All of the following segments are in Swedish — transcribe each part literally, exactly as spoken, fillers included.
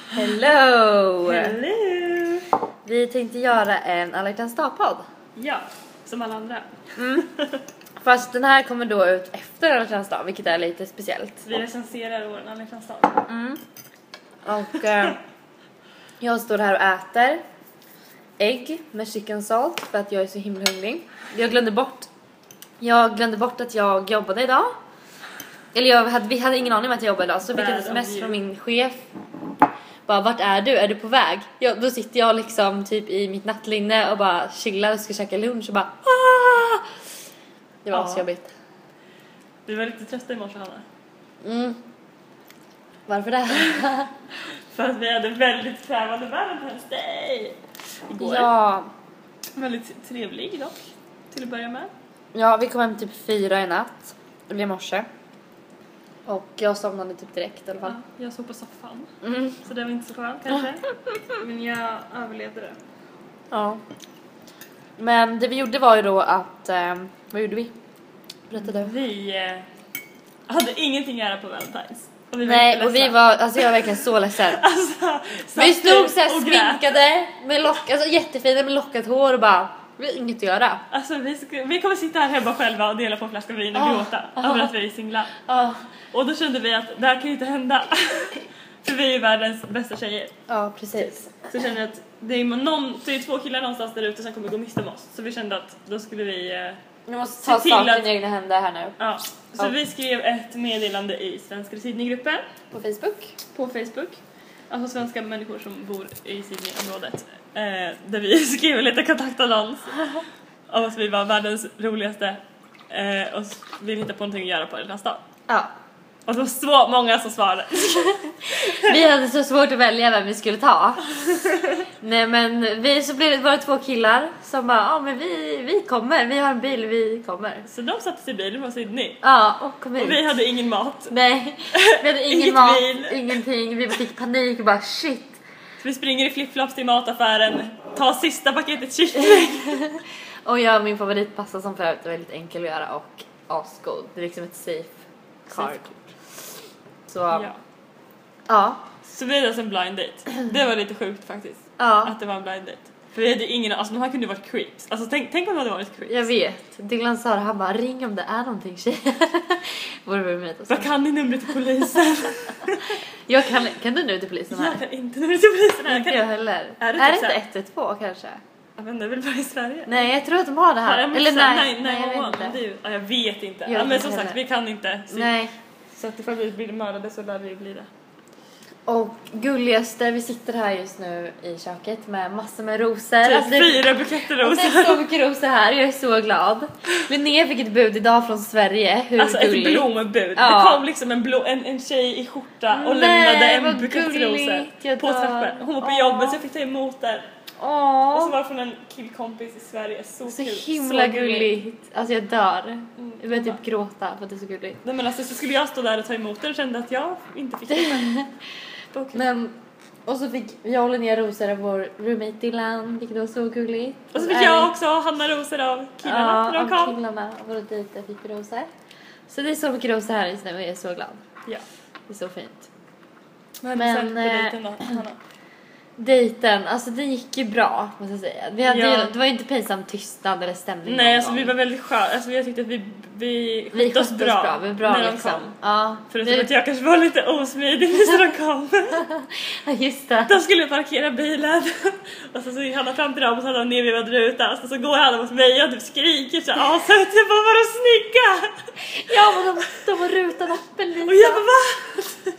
Hello! Hello! Vi tänkte göra en Alla hjärtans dag-podd. Ja, som alla andra. Mm. Fast den här kommer då ut efter Alla hjärtans dag, vilket är lite speciellt. Vi recenserar vår Alla hjärtans dag. Mm. Och eh, jag står här och äter ägg med chicken salt för att jag är så himla hungrig. Jag glömde bort Jag glömde bort att jag jobbade idag. Eller jag hade, vi hade ingen aning om att jag jobbade idag. Så fick jag ett sms från min chef. Bara, vart är du? Är du på väg? Ja, då sitter jag liksom typ i mitt nattlinne och bara chillar och ska käka lunch och bara Aah! Det var Ja. så jobbigt. Du var lite trötta i morse, Hanna. Mm. Varför det? För att vi hade väldigt krävande Valentine's Day igår. Ja. Väldigt trevlig dock, till att börja med. Ja, vi kom hem typ fyra i natt. Eller i morse. Och jag somnade typ direkt i alla fall. Ja, jag såg på soffan. Mm. Så det var inte så skönt kanske. Men jag överlevde det. Ja. Men det vi gjorde var ju då att eh, vad gjorde vi? Berätta du. Vi eh, hade ingenting att göra på Valentine's. Och vi var Nej, inte och vi ledsna. var, alltså jag var verkligen så ledsen. Alltså, Vi satt stod såhär och grät. sminkade med lock, alltså jättefina med lockat hår och bara, vi har inget att göra. Alltså vi, ska, vi kommer sitta här hemma själva och dela på en flaska vin och Ah, gråta ah. över att vi är singlar. Ja, Och då kände vi att det här kan ju inte hända. För vi är världens bästa tjejer. ja precis. Så jag kände att det är, någon, det är två killar någonstans där ute som kommer gå miste om oss. Så vi kände att då skulle vi... Eh, Vi måste ta Se till saken att- i egna händer här nu. ja. Så Ja. vi skrev ett meddelande i Svenska Sydney-gruppen På Facebook. på Facebook. Alltså svenska människor som bor i Sydney-området. Eh, där vi skrev en liten kontaktannons om att vi var världens roligaste. Eh, och ville hitta på någonting att göra på den dag. Ja. Och det var så många som svarade. Vi hade så svårt att välja vem vi skulle ta. Nej men vi, så blev det bara två killar som bara, ja men vi, vi kommer, vi har en bil, vi kommer. Så de satte sig i bilen från Sydney. Ja, och kom hit. Och vi hade ingen mat. Nej, vi hade ingen Inget mat, vin. ingenting. Vi fick panik och bara shit. Så vi springer i flipflops till mataffären. Tar sista paketet kyckling. Och jag min favoritpasta som förut är väldigt enkel att göra och asgod. Det är liksom ett safe card. Så ja. Ja. Ja. Så vi hade en blind date. Det var lite sjukt faktiskt. Ja. Att det var en blind date. För vi hade ingen, alltså de här kunde ju varit creeps. Alltså tänk, tänk om de hade varit creeps. Jag vet. Dylan sa det, han bara ring om det är någonting tjejer. Vore väl med oss. Vad kan ni numret till polisen? Jag kan, kan du nu till polisen här? Jag kan inte numret till polisen här. Inte Kan... jag heller. Är det är det typ inte så här? ett ett två kanske? Jag vet inte, det är väl bara i Sverige. Nej, jag tror att de har det här. Ja, jag Eller missade- nej, nej, nej, jag nej, vet det är inte. ju, ja, jag vet inte. Jag Ja, vet men inte som sagt, heller. vi kan inte. Så, Nej. så att ifall vi blir mördade så lär vi bli det. Och gulligaste, vi sitter här just nu i köket med massor med rosor. Typ Alltså, det, fyra buketter alltså, det rosor. är så mycket rosor här, jag är så glad. Linnea fick ett bud idag från Sverige, hur Alltså ett gulligt. blombud. Ja. Det kom liksom en, blå, en, en tjej i skjorta och Nej, lämnade en vad bukett gulligt, rosor jag på dör. trappen. Hon var på Åh. jobbet så jag fick ta emot den. Åh, Och så var det från en killkompis i Sverige. Så, så kul. himla så gulligt. Alltså jag dör. Mm. Jag börjar typ gråta för att det är så gulligt. Nej, men alltså så skulle jag stå där och ta emot den och kände att jag inte fick det. Men... Men, och så fick jag och Linnea rosor av vår roommate Dylan, vilket var så gulligt. Och så fick jag också Hanna rosor av killarna när Ja, de av kom. killarna och våra dejter fick vi rosor. Så det är så mycket rosor här just nu och jag är så glad. Ja. Det är så fint. Men, Men, sen på eh, dejten då, Hanna. Dejten, alltså det gick ju bra måste jag säga. Vi hade, Ja. Det var ju inte pinsam tystnad eller stämning. Nej, någon alltså gång. vi var väldigt sköna. Alltså jag tyckte att vi, vi, vi skötte oss bra, bra. Vi var bra när de liksom. kom. Ja, Förutom vi- att jag kanske var lite osmidig när de kom. ja, just det. De skulle parkera bilen och så, så gick Hanna fram till dem och så hade de nervevad ruta. Så, så går Hanna mot mig och typ skriker så här, så jag bara, var de snygga? Ja, men de, de var rutan öppen lite. Och jag bara, va?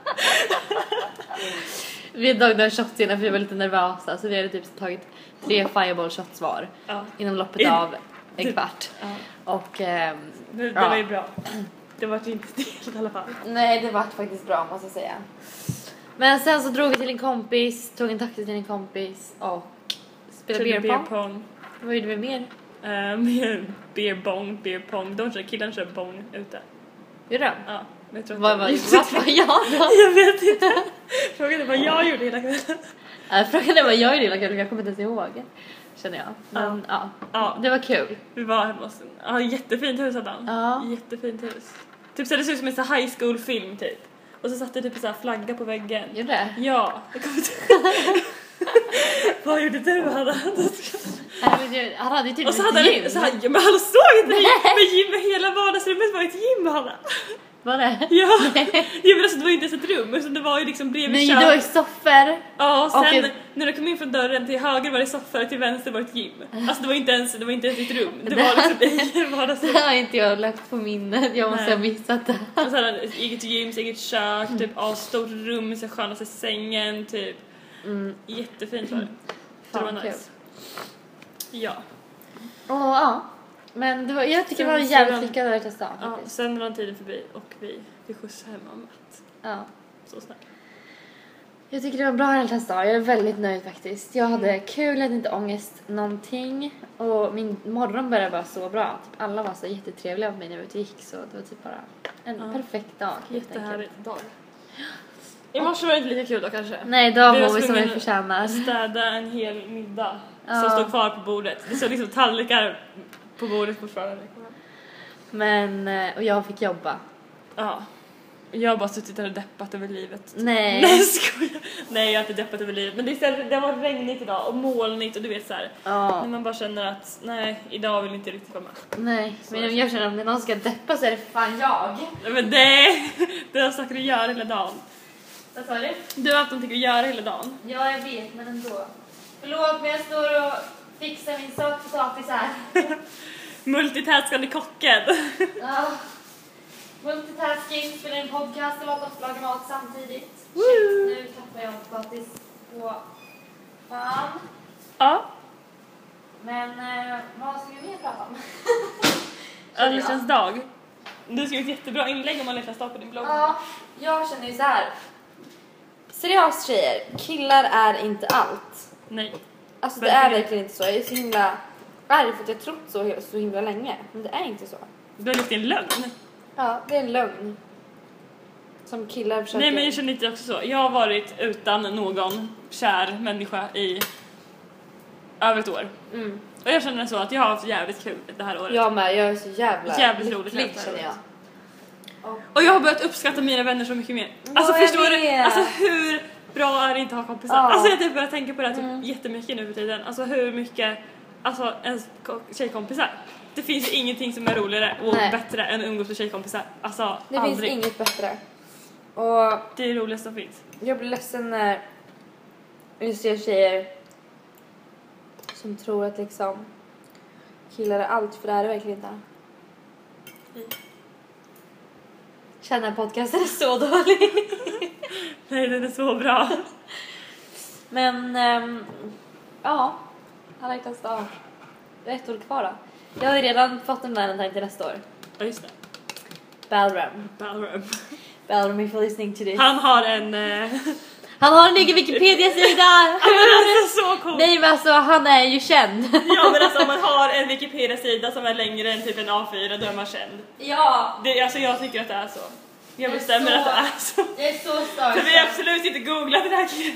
Vi hade tagit några shots innan för vi var lite nervösa. Så vi hade typ tagit tre fireball shots var. Ja. Inom loppet I- av en kvart. Ja. Och ehm, Det, det Ja. var ju bra. Det var ju inte stelt i alla fall. nej, det var faktiskt bra måste jag säga. Men sen så drog vi till en kompis, tog en taxi till en kompis och spelade beer beer pong. pong. Vad gjorde vi mer? Uh, mer beer bong, beer pong. De kör, killen kör bong ute. Gjorde de? Ja, men jag tror att Vad de- var vad var jag då? Jag vet inte. Frågan är vad jag gjorde hela kvällen. Äh, frågan är vad jag gjorde hela kvällen, jag kommer inte ens ihåg. Känner jag. Men ja, Ja, det var kul. vi var hemma hos en ja, jättefint hus hade han. Ja. Jättefint hus. Typ så det ser ut som en sån high school film typ. Och så satt det typ en sån här flagga på väggen. Gjorde det? Ja. Jag kommer inte... Vad gjorde du, Hanna? Han hade ju typ och så ett hade gym. han, så han, ja, men han såg inte det. Men gym, hela vardagsrummet var ett gym, Hanna. Var det? Ja. ja, men alltså, det var ju inte ens ett rum, utan det var ju liksom bredvid Nej, kök. det var ju soffor. Ja, och sen och ett... när du kom in från dörren till höger var det soffor och till vänster var ett gym. Alltså det var inte ens, det var inte ens ett rum. Det, det var liksom i vardagsrum. Det har inte jag lagt på minnet. Jag måste Nej. ha missat det. Och så hade ett eget gym, eget kök, typ av stort rum, så skönaste sängen, typ. Mm. Jättefint var det. Det var Fan, nice. kul. Ja. Åh, ja. Men det var, jag tycker Sen- det var en jävligt sedan- lyckad att testa. ja. Sen rann tiden förbi och vi fick skjuts hem om att. Ja. Så snabbt. Jag tycker det var bra att testa. Jag är väldigt nöjd faktiskt. Jag hade Mm. kul, jag hade inte ångest någonting. Och min morgon började bara så bra. Typ alla var så jättetrevliga med mig när vi ute gick. Så det var typ bara en Ja. perfekt dag. helt enkelt. Jättehärlig dag. I morse var det inte lika kul då kanske. Nej, idag Vi var mår vi som vi tvungna förtjänar. Städa en hel middag Ja. som stod kvar på bordet. Det stod liksom tallrikar på bordet fortfarande. Men, eh, och jag fick jobba. Ja. Jag har bara suttit där och deppat över livet. Nej. Nej, skojar. Nej, jag har inte deppat över livet. Men det, är så här, det var regnigt idag och molnigt och du vet så här. Ja. När man bara känner att nej, idag vill inte riktigt vara med. Nej, men jag känner att om någon ska deppa så är det fan jag. Men det, det har saker att göra hela dagen. Vad sa du? Du har haft någonting att göra hela dagen. Ja, jag vet, men ändå. Förlåt, men jag står och fixar min sak potatis här. Multitaskande kocken. Ja. Multitasking, spela in podcast och låta oss laga mat samtidigt. Woo! Shit, nu tappar jag potatis på fan. Ja. Men eh, vad ska vi mer prata om? Alla hjärtans dag. Du skrev ett jättebra inlägg om alla hjärtans dag på din blogg. Ja, jag känner ju så här. Seriöst tjejer, killar är inte allt. Nej. Alltså det Verkligen. är verkligen inte så. Jag är så himla arg för att jag trott så, så himla länge. Men det är inte så. Du har lite en lögn. Ja, det är en lögn. Som killar försöker... Nej, men jag känner inte också så. Jag har varit utan någon kär människa i över ett år. Mm. Och jag känner så att jag har haft jävligt kul det här året. Jag med, jag är så jävla Jävligt roligt lycklig, det här känner jag. året. Och jag har börjat uppskatta mina vänner så mycket mer. Alltså Ja, jag förstår du? vet. Alltså hur bra är det inte att ha kompisar? Ja. Alltså jag typ börjar tänka på det här typ Mm. jättemycket nu för tiden. Alltså hur mycket, alltså ens ko- tjejkompisar. Det finns ju ingenting som är roligare och Nej. bättre än att umgås med tjejkompisar. Alltså Det aldrig. finns inget bättre. Och Det är det roligaste som finns. jag blir ledsen när jag ser tjejer som tror att liksom killar är allt, för det är det verkligen inte. Mm. Känner podcasten är så dålig. Nej, den är så bra. Men ähm, ja, alla hjärtans dag. Det är ett år kvar då. Jag har ju redan fått en Valentine till nästa år. Ja, just det. Balram. Balram. Balram, if you're listening to this. Han har en... Eh... Han har en egen Wikipedia-sida! alltså så cool. Nej, men alltså han är ju känd. Ja, men alltså om man har en Wikipedia-sida som är längre än typ en A fyra, då är man känd. Ja, Det, alltså jag tycker att det är så. Jag Det är bestämmer så- att det är så. jag är så stark. För vi har absolut inte googlat den här killen.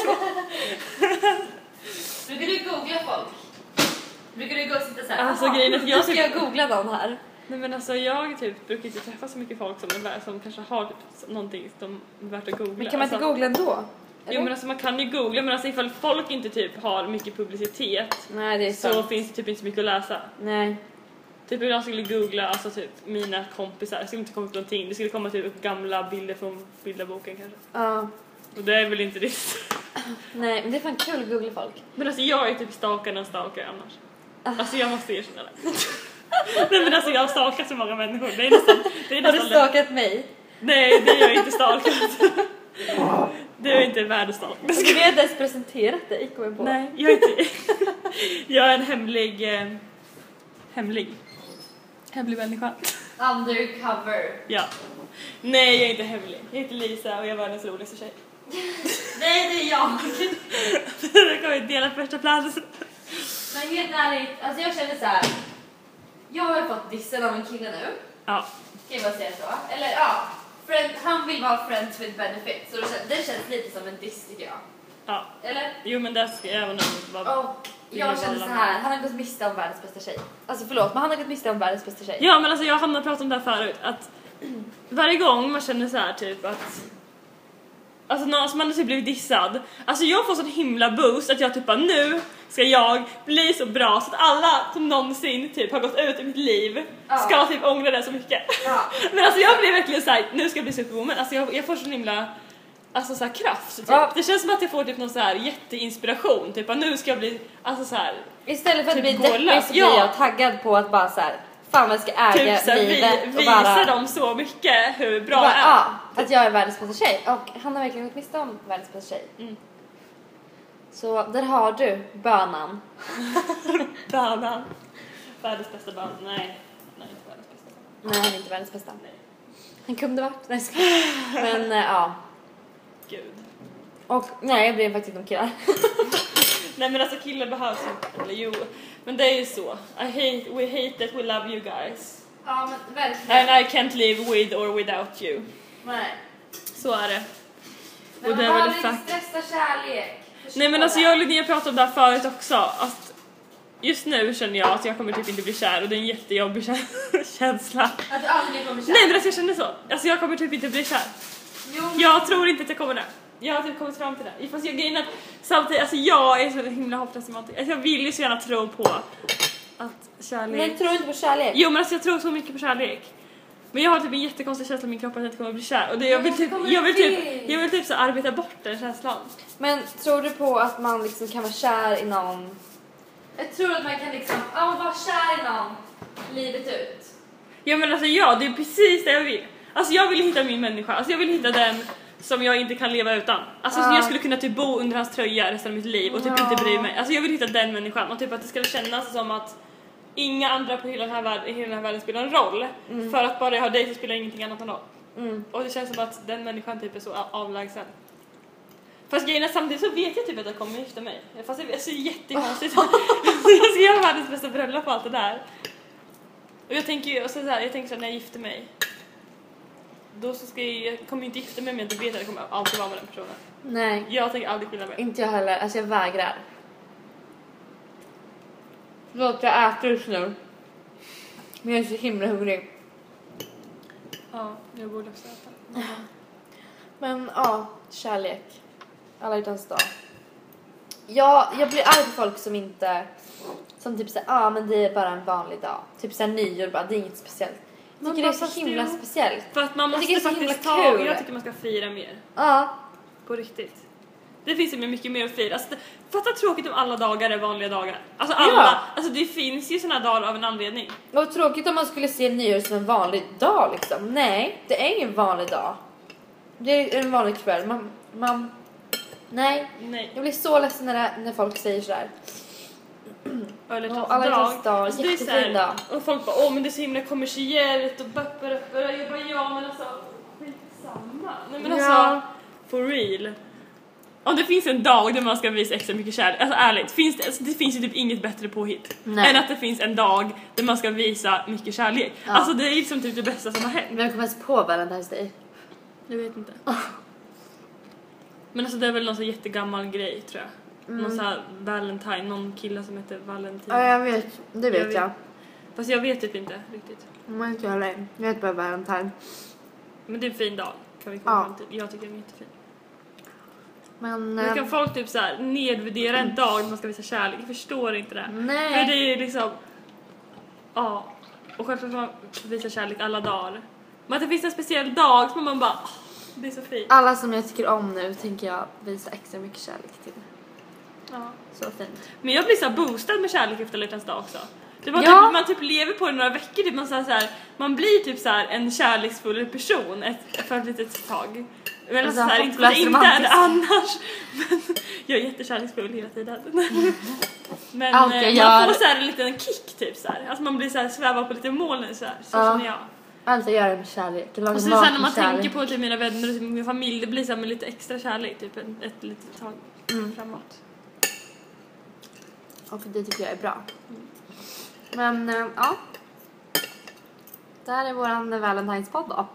Brukar du googla folk? Brukar du gå och sitta så här? Alltså, "Aha, grejen är att jag nu ska typ- jag googla någon här. Nej, men alltså jag typ brukar inte träffa så mycket folk som, är, vär- som kanske har typ någonting som är värt att googla. Men kan man inte alltså, googla ändå? Jo, men alltså man kan ju googla, men alltså ifall folk inte typ har mycket publicitet Nej, det är så sant. finns det typ inte så mycket att läsa. Nej. Typ om jag skulle googla alltså typ mina kompisar, det skulle inte komma upp någonting. Det skulle komma typ upp gamla bilder från bilderboken kanske. Ja. Och det är väl inte det. Nej, men det är fan kul att googla folk. Men alltså jag är typ stalkaren och stalkar annars. Alltså jag måste erkänna det. Nej, men alltså jag har stalkat så många människor. Det är nästan, det är Har du nästan stalkat mig? Nej, det är jag inte stalkat. Det är inte värd att stalka. Du har inte ens presenterat dig, kommer jag på. Nej, jag är inte. Jag är en hemlig eh, hemlig hemlig människa. Undercover. Ja. Nej, jag är inte hemlig. Jag heter Lisa och jag är världens roligaste tjej. Nej, det är jag. Jag kommer inte dela första plats. Men helt ärligt, alltså jag känner så här. Jag har ju fått dissen av en kille nu. Ja. Ska jag bara säga så? Eller ja, friend, han vill vara friends with benefits. Så det känns, det känns lite som en diss, tycker jag. Ja. Eller? Jo, men där ska jag även vara. Och jag känner så här, han har gått miste om världens bästa tjej. Alltså förlåt, men han har gått miste om världens bästa tjej. Ja, men alltså jag har hamnat och pratat om det här förut. Att varje gång man känner så här typ att alltså någon som man har typ blivit dissad. Alltså jag får sån himla boost att jag typ bara, nu ska jag bli så bra så att alla som någonsin typ har gått ut i mitt liv ja. ska typ ångra det så mycket. Ja. Men alltså jag blir verkligen så här, nu ska jag bli superwoman. Alltså jag, jag får sån himla alltså så här kraft typ. Ja. Det känns som att jag får typ någon så här jätteinspiration typ att nu ska jag bli alltså så här. Istället för att typ bli deppig så blir ja. jag taggad på att bara så här, fan jag ska äga typ, livet vi, och bara visa dem så mycket hur bra bara, jag är. Ja, att jag är världens bästa tjej. Och han har verkligen gått miste om världens bästa tjej. Mm. Så där har du bönan. Bönan. Världens bästa bön. Nej. Nej, inte världens bästa. Nej, han är inte världens bästa. Nej. Han kunde varit. Nej, ska. Men äh, ja. Gud. Och nej, jag blir faktiskt inte om killar. Nej, men alltså killar behövs inte. Eller jo. Men det är ju så. I hate, we hate that we love you guys. Ja, men verkligen. And I can't live with or without you. Nej. Så är det. Men och det är väl exakt. Stressa kärlek. Förstår Nej, men alltså jag och Linnea pratade om det här förut också. Att just nu känner jag att jag kommer typ inte bli kär. Och det är en jättejobbig känsla. Att du aldrig kommer bli kär? Nej, men alltså jag känner så. Alltså jag kommer typ inte bli kär. Jo. Jag tror inte att jag kommer det. Jag har typ kommit fram till det. Fast jag grejen att samtidigt, alltså jag är så himla hopplös. Alltså jag vill ju så gärna tro på att kärlek. Men tror du inte på kärlek? Jo, men alltså jag tror så mycket på kärlek. Men jag har typ en jättekonstig känsla i min kropp att jag inte kommer att bli kär. Och det, jag vill typ, jag vill typ, jag vill typ så arbeta bort den känslan. Men tror du på att man liksom kan vara kär i någon? Jag tror att man kan liksom, ja man vara kär i någon livet ut. Ja, men alltså ja, det är precis det jag vill. Alltså jag vill hitta min människa. Alltså jag vill hitta den som jag inte kan leva utan. Alltså uh. jag skulle kunna typ bo under hans tröja resten av mitt liv och typ uh. inte bry mig. Alltså jag vill hitta den människan och typ att det ska kännas som att inga andra på hela den här världen, hela den här världen spelar en roll. Mm. För att bara jag har dig så spelar ingenting annat än roll. Mm. Och det känns som att den människan typ är så avlägsen. Fast grejen är samtidigt så vet jag typ att jag kommer gifta mig. Fast det är så jättekonstigt. Jag ska göra världens bästa bröllop och allt det där. Och jag tänker ju, och så här, jag tänker så här, när jag gifter mig. Då så ska jag, jag kommer inte gifta mig men jag inte vet att jag kommer alltid vara med den personen. Nej. Jag tänker aldrig skilja mig. Inte jag heller, alltså jag vägrar. Låt jag äta just nu. Men jag är så himla hungrig. Ja, jag borde också äta. Mm. Men ja, kärlek. Alla utanför dag. Ja, jag blir arg på folk som inte, som typ säger, ja ah, men det är bara en vanlig dag. Typ såhär nyår bara, det är inget speciellt. Jag tycker det är så himla du... speciellt. För att man måste faktiskt ta, jag tycker man ska fira mer. Ja. På riktigt. Det finns ju mycket mer att fira. Alltså, fatta tråkigt om alla dagar är vanliga dagar. Alltså alla, ja. Alltså det finns ju såna dagar av en anledning. Och tråkigt om man skulle se nyår som en vanlig dag liksom. Nej, det är ingen vanlig dag. Det är en vanlig kväll. Man, man nej. nej. Jag blir så ledsen när, det, när folk säger sådär. Eller oh, alla dag. dag. Alltså, jättefin dag. Och folk bara, åh men det är så himla kommersiellt och böppar upp. Och jag bara, ja men alltså, skitsamma. Nej men alltså, ja. For real. Om det finns en dag där man ska visa extra mycket kärlek, alltså ärligt, finns det, alltså, det finns ju typ inget bättre påhitt. Nej. Än att det finns en dag där man ska visa mycket kärlek. Ja. Alltså det är liksom typ det bästa som har hänt. Vem kommer ens på Valentine's Day? Jag vet inte. Oh. Men alltså det är väl någon så jättegammal grej tror jag. Mm. Någon sån här Valentine, någon kille som heter Valentin. Ja, jag vet. Det vet jag. Vet. jag. Fast jag vet typ inte riktigt. Men inte jag heller. Jag vet bara Valentine. Men det är en fin dag. Kan vi komma fram till. Jag tycker den är jättefin. Men, men kan folk typ så här nedvärdera en dag när man ska visa kärlek? Jag förstår inte det. Nej. För det är liksom, ja. Och självklart man visa kärlek alla dagar. Men att det finns en speciell dag som man bara, oh, det är så fint. Alla som jag tycker om nu tänker jag visa extra mycket kärlek till. Ja. Så fint. Men jag blir så här boostad med kärlek efter en dag också. Det var ja. typ, man typ lever på det några veckor typ man så här, så här, man blir typ så här en kärleksfull person ett, för ett litet tag. Men alltså, så här, inte, det inte är det annars. Men jag är jättekärleksfull hela tiden. Men Allt eh, jag man gör... får så här en liten kick typ så här. Alltså man blir så här svävar på lite moln så här. Så ja. känner jag. Allt jag gör är med kärlek. Och så sen när man kärlek. tänker på typ mina vänner och typ min familj, det blir så här med lite extra kärlek typ ett, ett litet tag mm. framåt. Och det tycker jag är bra. Mm. Men äh, ja. Det här är våran Valentine's-podd då.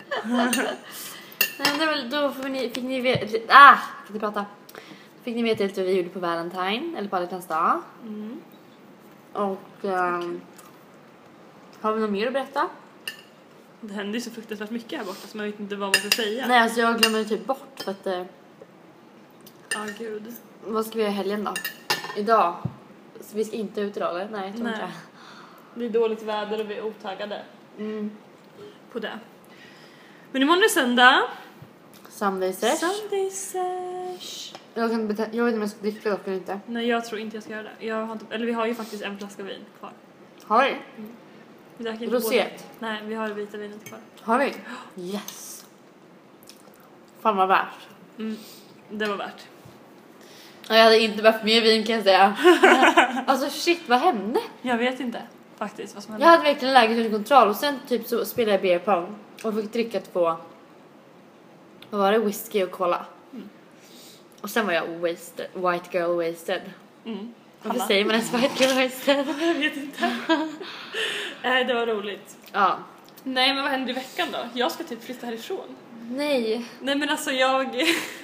Nej, det väl, då får ni, fick ni veta, ah, kan inte prata. Fick ni veta lite vad vi gjorde på Valentine, eller på alla hjärtans dag. Mm. Och um, har vi något mer att berätta? Det händer ju så fruktansvärt mycket här borta så man vet inte vad man ska säga. Nej, alltså jag glömmer typ bort för att... Ja, ah, gud. Vad ska vi göra i helgen då? Idag? Så vi ska inte ut idag, eller? Nej, jag tror Nej. inte. Det är dåligt väder och vi är otaggade Mm. på det. Men imorgon är det söndag. Sunday sesh. Sunday sesh. Jag, kan bete- jag vet inte om jag ska dricka dock eller inte. Nej, jag tror inte jag ska göra det. Jag har inte, eller vi har ju faktiskt en flaska vin kvar. Har vi? Vi drack inte Rosé? båda. Nej, vi har det vita vinet kvar. Har vi? Yes. Fan vad värt. Mm, det var värt. Ja, jag hade inte behövt mer vin kan jag säga. Alltså shit, vad hände? Jag vet inte faktiskt vad som hände. Jag hade verkligen läget under kontroll och sen typ så spelade jag beer pong och fick dricka två, vad var det, whisky och cola. Mm. Och sen var jag wasted, white girl wasted. Mm. Varför Hanna? säger man ens white girl wasted? Jag vet inte. Nej, det var roligt. Ja. Nej, men vad händer i veckan då? Jag ska typ flytta härifrån. Nej. Nej, men alltså jag...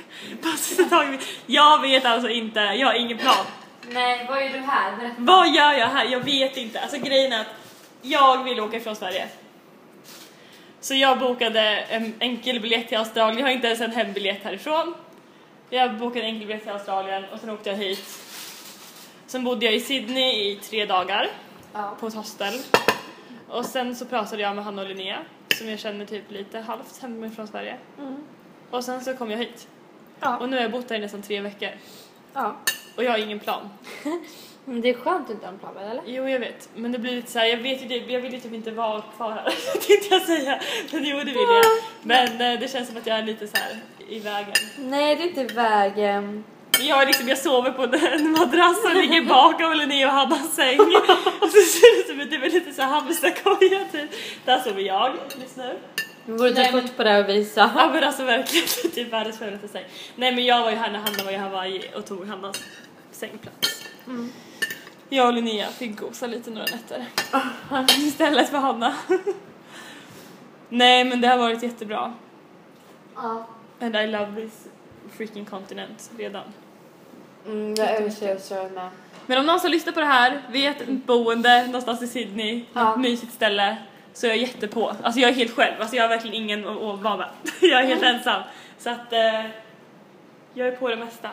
jag vet alltså inte, jag har ingen plan. Nej, vad är du här? Berätta. Vad gör jag här? Jag vet inte. Alltså grejen är att jag vill åka ifrån Sverige. Så jag bokade en enkel biljett till Australien. Jag har inte ens en hembiljett härifrån. Jag bokade en enkel biljett till Australien och sen åkte jag hit. Sen bodde jag i Sydney i tre dagar Ja. på ett hostel. Och sen så pratade jag med Hanna och Linnea som jag känner typ lite halvt hemifrån Sverige. Mm. Och sen så kom jag hit. Ja. Och nu har jag bott här i nästan tre veckor. Ja. Och jag har ingen plan. Men det är skönt att inte ha en plan, eller? Jo, jag vet. Men det blir lite så här, jag vet ju det, jag vill ju typ inte vara kvar här. Tänkte jag säga. Men jo, det vill jag. Men eh, det känns som att jag är lite så här i vägen. Nej, det är inte vägen. Jag, liksom, jag sover på en madrass och ligger bakom Linnea och Hannas säng. Och så ser det som att det är lite så här hamsterkoja typ. Där sover jag just nu. Vi borde ta Nej, kort men- på det och visa. Ja, men alltså verkligen typ världens fulaste säng. Nej, men jag var ju här när Hanna var i Hawaii och tog Hannas sängplats. Mm. Jag och Linnea fick gosa lite några nätter. Istället för Hanna. Nej, men det har varit jättebra. Ja. And I love this freaking continent redan. Mm, jag älskar Australien med. Men om någon som lyssnar på det här vet ett boende någonstans i Sydney, Ja. ett mysigt ställe, så är jag jättepå. Alltså jag är helt själv, alltså jag har verkligen ingen att, att vara med. Jag är helt ensam. Så att eh, jag är på det mesta.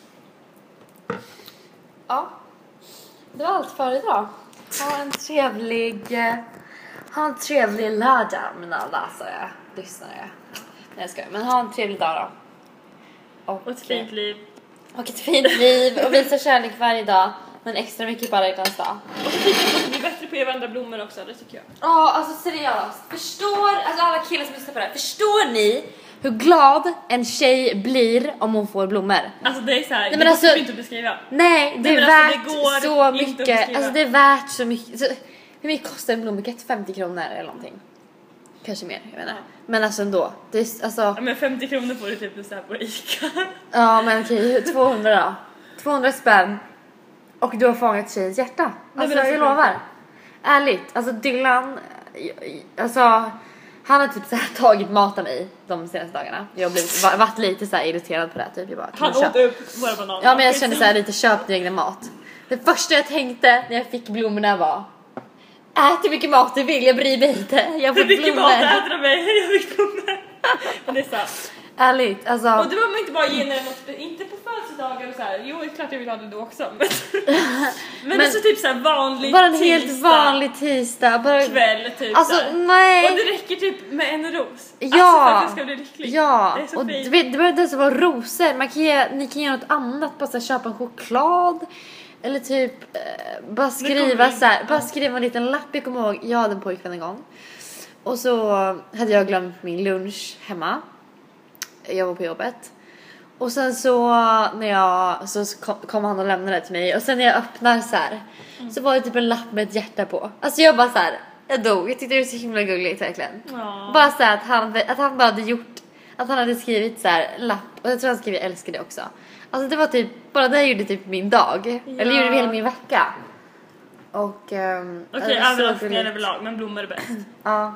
Ja. Det var allt för idag. Ha en trevlig... eh, Ha en trevlig lördag, mina läsare, lyssnare. Nej, jag skojar. Men ha en trevlig dag då. Och, Och ett fint liv. och ett fint liv. Och visa kärlek varje dag. Men extra mycket på alla hjärtans dag. Och så tycker jag att ni blir bättre på att ge varandra blommor också, det tycker jag. Ja, alltså seriöst. Förstår, alltså alla killar som lyssnar på det här. Förstår ni hur glad en tjej blir om hon får blommor? Alltså det är så här, Nej, det men går alltså- typ inte att beskriva. Nej, det Nej, är men värt alltså, det går så inte att mycket. beskriva. Alltså det är värt så mycket. Så, hur mycket kostar en blombukett? femtio kronor eller någonting. Kanske mer, jag vet inte. Men alltså ändå. Det är, alltså, Ja, men femtio kronor får du typ så här på Ica. ja men okej, tvåhundra då. tvåhundra spänn. Och du har fångat tjejens hjärta. Alltså, men alltså, jag lovar. Ärligt. Alltså Dylan, alltså han har typ så här tagit mat av mig de senaste dagarna. Jag har blivit, va- varit lite så här irriterad på det här, typ. Jag bara, kan Han du åt köpa? upp våra bananer. Ja men jag kände så här lite, köp din egen mat. Det första jag tänkte när jag fick blommorna var: ät hur mycket mat du vill, jag bryr mig inte. Jag får Hur mycket blommor. mat äter de mig? Jag fick blommor. Men det är sant. Ärligt, alltså. Och det var man inte bara ge när något, inte på födelsedagar och så här. Jo, det är klart jag vill ha det då också. Men, men, det är så typ så här vanlig bara en helt tisdag, vanlig tisdag. Bara... kväll typ Alltså så här. nej. Och det räcker typ med en ros. Ja. Alltså för att jag ska bli lycklig. Ja, Det är så och fint. du vet, det behöver inte ens vara rosor. Man kan ge, ni kan ge något annat, bara så här, köpa en choklad. Eller typ eh, bara skriva kommer- så här, bara skriva en liten lapp. Jag kommer ihåg, jag hade en pojkvän en gång. Och så hade jag glömt min lunch hemma. Jag var på jobbet. Och sen så när jag så kom, kom han och lämnade det till mig. Och sen när jag öppnar så här, Mm. så var det typ en lapp med ett hjärta på. Alltså jag bara så här, jag dog. Jag tyckte det var så himla gulligt verkligen. Ja. Bara så här att han, att han bara hade gjort, att han hade skrivit så här en lapp. Och jag tror han skrev jag älskar det också. Alltså det var typ, bara det gjorde typ min dag. Eller gjorde hela min vecka. Och um, Okej, överraskningar överlag, men blommor är bäst. Ja.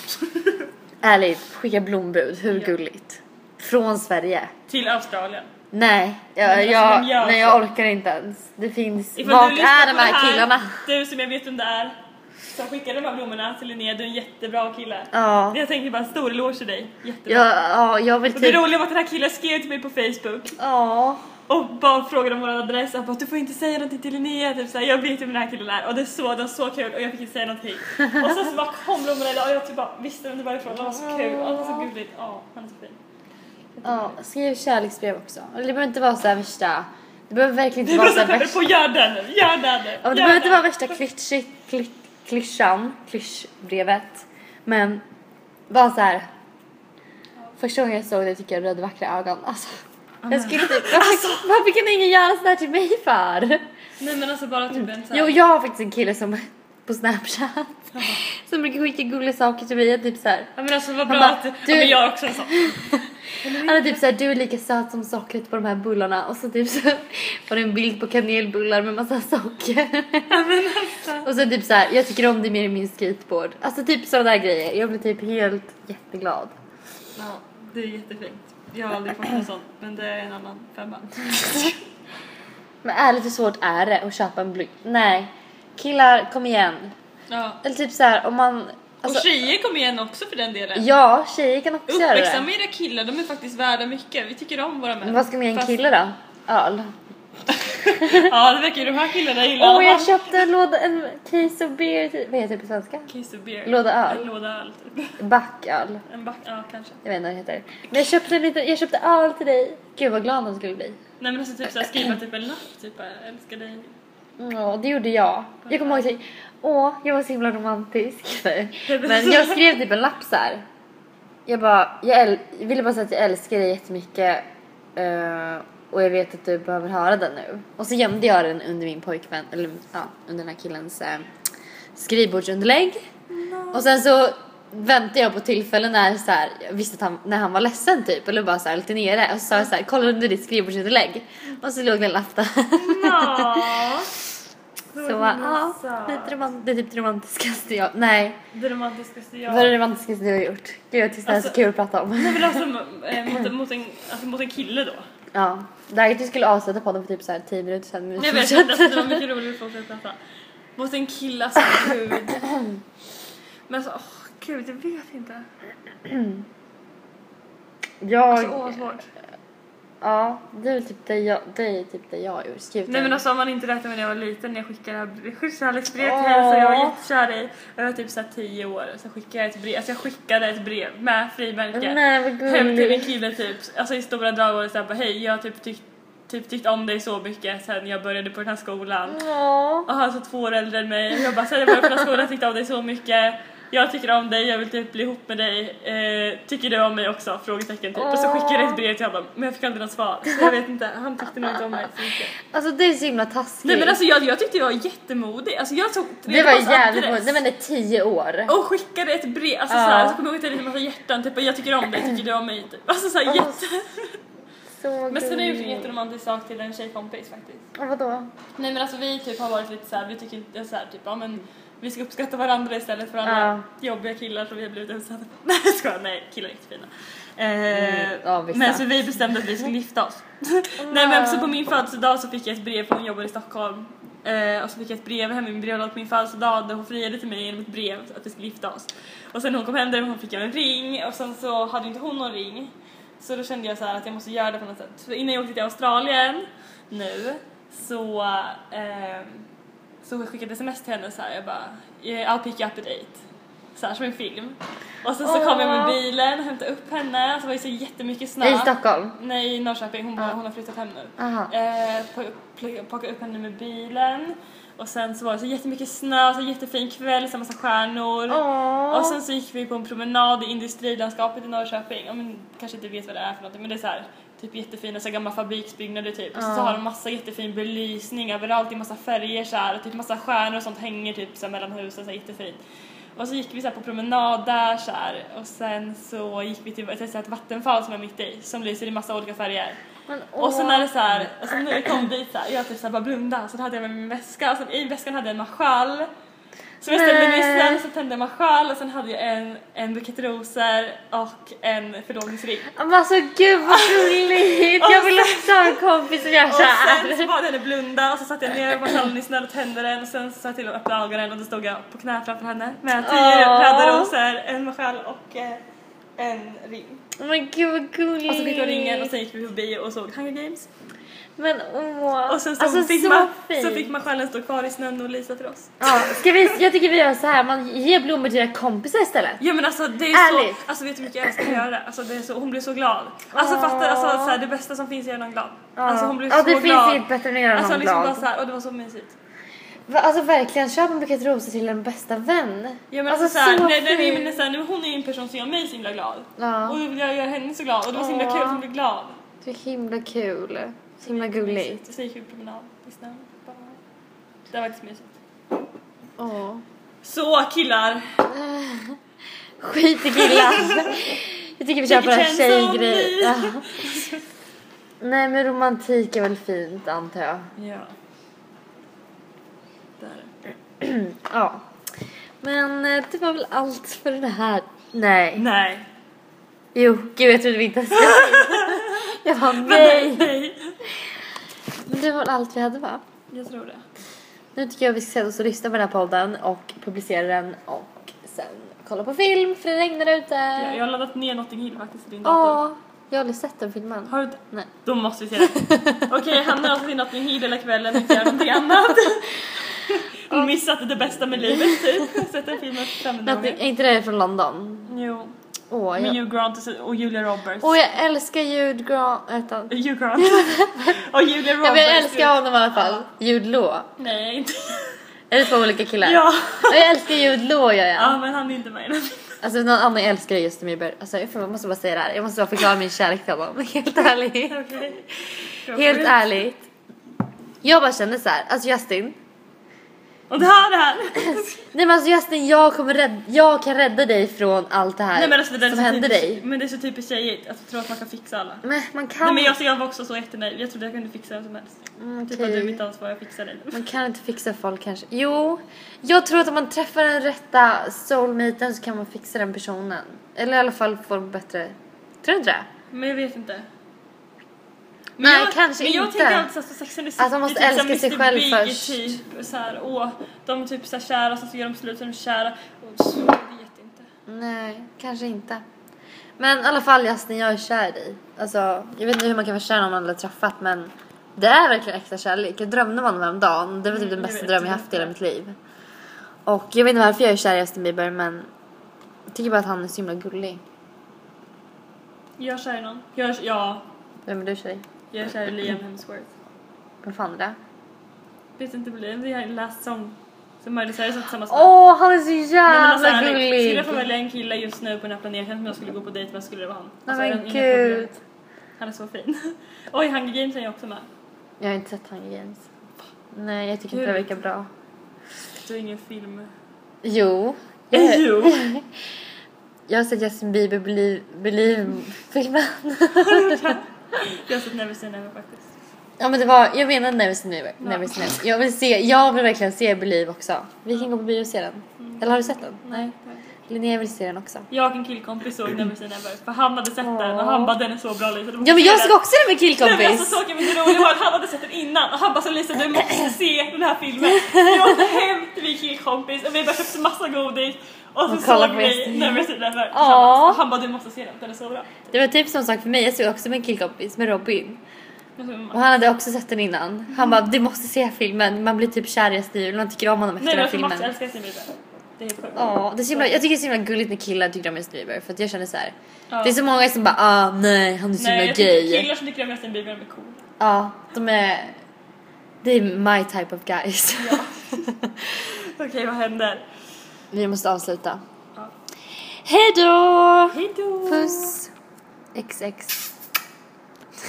Ärligt, skicka blombud, hur gulligt. Från Sverige. Till Australien. Nej, jag, Men alltså, jag, vem gör nej, så? jag orkar inte ens. Det finns, Ifall vart du lyssnar är på de här, det här, killarna? Du som jag vet om det är, Så skickade de här blommorna till Linnea, du är en jättebra kille. Ja. Jag tänker bara stor eloge till dig. Jättebra. Ja, ja, jag vill Och typ... det roliga var att den här killen skrev till mig på Facebook. Ja. Och bara frågade om vår adress och bara, du får inte säga någonting till Linnea typ, så här, jag vet ju vem den här killen är. Och det, så, det var så kul och jag fick inte säga någonting. Och sen så bara kom blommorna idag och jag typ bara visste inte varifrån. Det var så kul och det var så gulligt. Ja, han är så fin. Ja, skriv kärleksbrev också. Och det behöver inte vara så här värsta... Det behöver verkligen inte Du vara så här behöver värsta... på gör den, gör den. Ja, det behöver inte vara värsta klyschigt, kly, klyschan, klyschbrevet. Men bara så här. Första gången jag såg det tycker jag du hade vackra ögon. Alltså, jag skulle typ, varför, alltså. varför kan ingen göra sådär till mig för? Nej men alltså bara typ en så här. Jo, jag har faktiskt en kille som på Snapchat som brukar skicka gulliga saker till mig. Typ så här. Ja men alltså vad bra bara, att du... du... Ja, men jag också en sån. Han är typ såhär, du är lika söt som sockret på de här bullarna. Och så typ så var det en bild på kanelbullar med massa socker. Och så typ såhär, jag tycker om det mer i min skateboard. Alltså typ sådana där grejer. Jag blir typ helt jätteglad. Ja, det är jättefint. Jag har aldrig fått en sån, men det är en annan femma. Men ärligt, hur svårt är det att köpa en blyg? Nej, killar, kom igen. Ja. Eller typ såhär, om man... Alltså, och tjejer kommer igen också för den delen. ja, tjejer kan också göra det. Uppväxta med era killar, de är faktiskt värda mycket. Vi tycker om våra män. Men vad ska med en Fast... kille då? Öl. Ja, det verkar ju de här killarna gillar. Åh, oh, jag köpte en låda, en case of beer. Vad heter det på svenska? Case of beer. Låda öl. En låda öl typ. Backöl. En back, ja kanske. Jag vet inte vad det heter. Men jag köpte, en liten, jag köpte öl till dig. Gud vad glad han skulle bli. Nej men alltså typ såhär, skriva typ en lapp typ, jag älskar dig. Ja, det gjorde jag. Jag kommer ihåg att jag, åh, jag var så himla romantisk. Men jag skrev typ en lapp så här. Jag bara, jag, äl, jag ville bara säga att jag älskar dig jättemycket. Uh, och jag vet att du behöver höra den nu. Och så gömde jag den under min pojkvän, eller ja, under den här killens uh, skrivbordsunderlägg. No. Och sen så väntade jag på tillfällen när så här, jag visste att han, när han var ledsen typ, eller bara så här lite nere, och så sa jag så här, kolla under ditt skrivbordsunderlägg. Och så låg det en lapp där. No. Så ja, lite romant- det är typ det romantiskaste jag... Nej. Det romantiskaste jag... Vad är det romantiskaste du har gjort? Gud, jag tyckte det här är så kul att prata om. Nej men alltså, äh, mot, mot, en, alltså mot en kille då. Ja, det här är att vi skulle avsluta podden för typ så här tio minuter sedan. Men jag vet inte, alltså, det var mycket roligt för att prata. Mot en kille, alltså gud. Men alltså, åh oh, gud, jag vet inte. Jag... Alltså, åh vad svårt. Ja, det är typ det jag, det är typ det jag har gjort. Skrivit Nej men alltså om man inte räknar med när jag var liten, när jag skickade kärleksbrev till henne, så jag var jättekär i. Jag var typ såhär tio år, så skickade jag ett brev. Alltså jag skickade ett brev med frimärke. Nej, vad gulligt. Hem till en kille typ, alltså i stora drag var det såhär, hej jag har typ tyckt typ tyckt om dig så mycket sen jag började på den här skolan. Ja. Och han är så två år äldre än mig. Jag bara, sen jag började på den här skolan tyckte om dig så mycket. Jag tycker om dig, jag vill typ bli ihop med dig. Eh, tycker du om mig också? Frågetecken typ. Och så skickade jag ett brev till honom, men jag fick aldrig något svar. Så jag vet inte, han tyckte nog inte om mig så mycket. Alltså det är så himla taskigt. Nej men alltså jag, jag tyckte jag var jättemodig. Alltså jag tog det var jävligt modigt. Nej men det är tio år. Och skickade ett brev, alltså ja. såhär, så kommer jag ihåg att jag hade en massa hjärtan. Typ, jag tycker om dig, tycker du om mig? Typ. Alltså såhär oh. jätte... Så men sen är det ju en jätteromantisk sak till en tjejkompis faktiskt. Och vadå? Nej men alltså vi typ har varit lite såhär, vi tycker inte såhär typ, ja men vi ska uppskatta varandra istället för andra ja. jobbiga killar som vi har blivit utsatta. Nej jag skojar, nej killar är jättefina. Eh, mm, ja, men så vi bestämde att vi skulle gifta oss. Nej men så på min födelsedag så fick jag ett brev från hon jobbar i Stockholm. Eh, och så fick jag ett brev hem i min brevlåda på min födelsedag där hon friade till mig genom ett brev att vi skulle gifta oss. Och sen när hon kom hem där hon fick jag en ring och sen så hade inte hon någon ring. Så då kände jag så här att jag måste göra det på något sätt. Så innan jag åkte till Australien nu så eh, så jag skickade sms till henne så här, jag bara I'll pick you up at eight. Så här som en film. Och sen så kom jag med bilen och hämtade upp henne. Så var det så jättemycket snö. I Stockholm? Nej, i Norrköping. Hon, bara, hon har flyttat hem nu. Eh, Packade upp henne med bilen. Och sen så var det så jättemycket snö, så jättefin kväll, så massa stjärnor. Aww. Och sen så gick vi på en promenad i industrilandskapet i Norrköping. Ja, men kanske inte vet vad det är för någonting, men det är så här typ jättefina så gamla fabriksbyggnader typ. Och så, så har de massa jättefin belysning överallt i massa färger så här, och typ massa stjärnor och sånt hänger typ så här, mellan husen så här, jättefint. Och så gick vi så här på promenad där så här, och sen så gick vi till ett, ett vattenfall som är mitt i som lyser i massa olika färger. Men, och sen är det så här, och sen när vi kom dit så här, jag typ så här bara blunda, så då hade jag med min väska och sen i väskan hade jag en marschall Så jag ställde nissen, så tände jag marschall och sen hade jag en, en bukett rosor och en förlovningsring. Men alltså gud vad roligt! Jag vill också ha en kompis som gör så här. Och sen så bad jag henne blunda och så satt jag ner på marschallnissen och tände den och sen så satt jag till att öppna ögonen och då stod jag på knä framför henne med tio Åh. röda rosor, en marschall och eh, en ring. Men gud vad gulligt! Och så fick jag ringen och sen gick vi förbi och såg Hunger Games. Men åh, Och sen så, alltså, fick, så, man, fint. så fick marschallen stå kvar i snön och lysa för oss. Ja, ska vi, jag tycker vi gör så här, man ger blommor till era kompisar istället. Ja men alltså det är Ärligt. så, alltså vet du hur mycket jag älskar att göra det? Alltså det är så, hon blir så glad. Alltså fattar, alltså så här, det bästa som finns är någon glad. Alltså hon blir Ja, så det glad. finns inget bättre än att göra Alltså någon liksom bara glad. så här, och det var så mysigt. Va, alltså verkligen, köp en bukett rosor till en bästa vän. Ja men alltså, alltså, så här, så nej, nej, fint. men det är så här, nu hon är ju en person som gör mig så himla glad. Ja. Och då vill jag göra henne så glad och det var så himla Åh. kul att hon blev glad. Det är himla kul. Så himla gulligt. Så gick vi på promenad i snön. Det var faktiskt mysigt. Åh. Så killar. Skit i killar. Jag tycker vi köper en Vilket känns som tjejgrej. vi. Ja. Nej men romantik är väl fint antar jag. Ja. Där. Ja. Men eh, det var väl allt för det här. Nej. Nej. Jo, gud jag trodde vi inte skulle. Jag var nej. Nej. Men det var väl allt vi hade va? Jag tror det. Nu tycker jag vi ska sätta oss och lyssna på den här podden och publicera den och sen kolla på film för det regnar ute. Ja, jag har laddat ner Notting Hill faktiskt i din dator. Ja, jag har aldrig sett den filmen. Har du inte? Nej. Då måste vi se den. Okej, Hanna har alltså till Notting Hill hela kvällen och inte göra någonting annat. Hon missat det bästa med livet typ. Sett den filmen femhundra Någonting, gånger. är inte det från London? Jo. Åh, Med jag, Hugh Grant och Julia Roberts. åh, jag älskar Jude Grant. Vänta. Hugh Grant. och Julia Roberts. Ja, men jag älskar honom i alla fall. Jude Law. Nej, inte. Är det två olika killar? Ja. Och jag älskar Jude Law, gör jag. Ja, men han är inte med i den. Alltså någon annan älskar Justin Bieber. Alltså jag får- jag måste bara säga det här. Jag måste bara förklara min kärlek till honom. Helt ärligt. Okej. Helt ärligt. Jag bara kände så här. Alltså Justin. Och det här, det här. Nej men alltså Justin, jag kommer rädda, jag kan rädda dig från allt det här. Nej, men alltså, det där är som så händer typiskt- dig. Men det är så typiskt tjejigt att tro att man kan fixa alla. Men man kan, Nej, men jag, så jag var också så jättenöjd. Jag trodde jag kunde fixa vem som helst. Mm, Typ okej. att du är mitt ansvar, jag fixar dig. man kan inte fixa folk kanske. Jo, jag tror att om man träffar den rätta soulmaten så kan man fixa den personen. Eller i alla fall få en bättre. Tror du inte det? Men jag vet inte. Nej, jag, kanske men jag inte. tänker alltid så här, så Sex and the City, Att man måste typ så här älska sig mister själv Big, först. Typ, så här, åh, de typ så här kära, så gör de slut så är de kära. Och så, jag vet inte. Nej, kanske inte. Men i alla fall Justin, jag är kär i dig. Alltså, jag vet inte hur man kan vara kär om man aldrig träffat, men det är verkligen äkta kärlek. Jag drömde om honom häromdagen. Det var typ den Mm, jag bästa vet, dröm jag jag haft i hela vet. mitt liv. Och jag vet inte varför jag är kär i Justin Bieber, men jag tycker bara att han är så himla gullig. Jag är kär i någon. Jag är, ja, Vem är du kär i? jag är kär i Liam Hemsworth. Vad fan är det? Vet inte, det är en last song. Som Miley Cyrus har tillsammans med. Åh, han är så Nej, men jävla alltså, ärligt, gullig. skulle jag få välja en kille just nu på den här planeten som jag skulle gå på dejt med, skulle det vara han. Nej, Alltså, men inga problem. gud. Han är så fin. Oj, Hunger Games är jag också med. Jag har inte sett Hunger Games. Nej, jag tycker Gud. inte det verkar bra. Du är ingen film. Jo. Jo. Jag har sett Justin Bieber Believe, Believe-filmen. Jag har sett Never Say Never faktiskt. Ja men det var, jag menar Never Say Never. Ja. Never Say Never. Jag vill se, jag vill verkligen se Believe också. Vi kan gå på bio och se den. Eller har du sett den? Nej. Linnea vill se den också. Jag och en killkompis såg Never Say Never. För han hade sett den och Åh. han bara, den är så bra Lisa. du måste Ja men se jag den." såg också den med Nej, men alltså killkompis. saken med det roliga var att han hade sett den innan och han bara så Lisa du måste se den här filmen. Jag åkte hem till min killkompis och vi bara köpte massa godis och så Och kolla såg på vi Justin. Never Say Never. Åh. Och han bara du måste se den, den är så bra. Det var typ som sak för mig. Jag såg också med en killkompis med Robin. Jag så, Och han hade också sett den innan. Han bara, du måste se filmen. Man blir typ kär i Justin. Man tycker om honom efter Nej den men här för Max filmen. älskar sin Bieber. Det är helt sjukt. Ja, det är så himla, jag tycker det är så himla gulligt när killar tycker om Justin Bieber. För att jag känner så här. Ja. Det är så många som bara, ah nej, han är så Nej, himla jag tycker gay. killar som tycker om Justin Bieber är cool. Ja, de är... Det är my type of guys. Ja. Okej, vad händer? Vi måste avsluta. Ja. Hej då! Hej då! Puss! X X.